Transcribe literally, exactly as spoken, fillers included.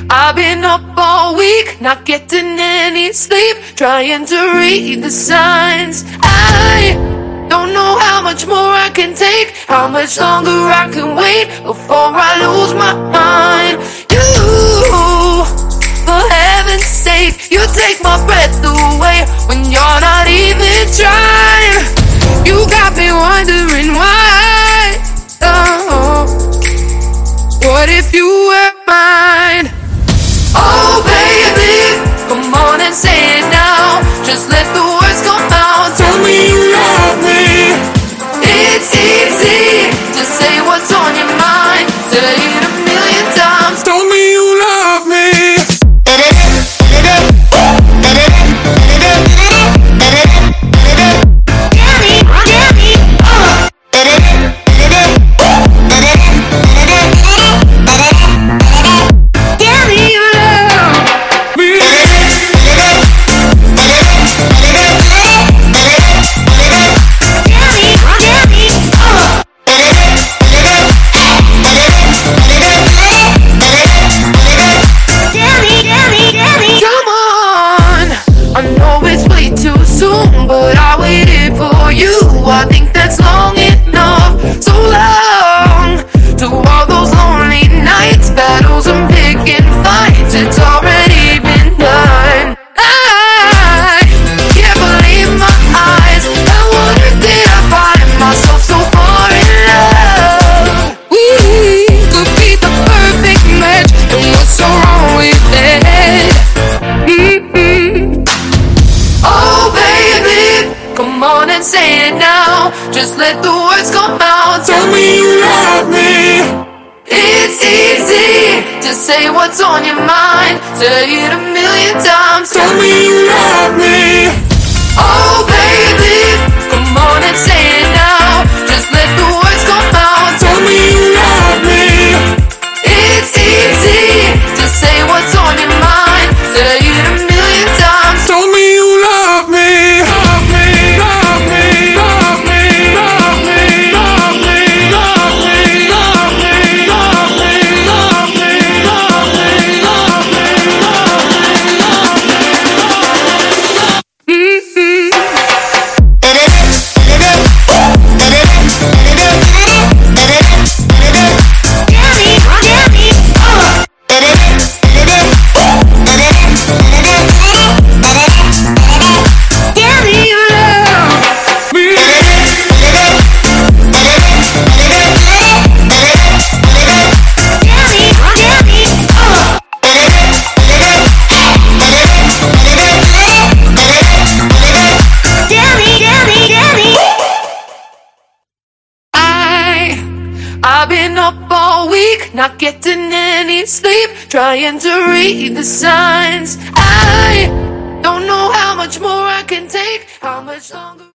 I've been up all week, not getting any sleep, trying to read the signs. I don't know how much more I can take, how much longer I can wait before I lose my mind. You, for heaven's sake, you take my breath away when you're not even trying. You got me wondering why. Oh, what if you were mine? Oh baby, come on and say it now. Just let the words come out. Tell me you love me. It's easy to say what's on your mind. Say it a million times. Tell me you love me. But I waited for you, I think that's long enough. So long to all those lonely nights, battles and picking fights, it's already been done. I can't believe my eyes, I wonder did I find myself so far in love. We could be the perfect match, and what's so wrong with that? Mm-hmm. Oh baby, come on and say it now. Just let the words come out. Tell me you love me. It's easy to say what's on your mind. Say it a million times. Tell me you love me. Oh baby, come on and say it now. Just let the words come out. Tell me you love me. It's easy to say what's on your mind. Say it a million times. Tell me you love me. Love me, love me, love me, love me, love me, love me, love me, love me, love me, love me, love me, love me, love me. Mm-hmm. I've been up all week, not getting any sleep, trying to read the signs. I don't know how much more I can take, how much longer.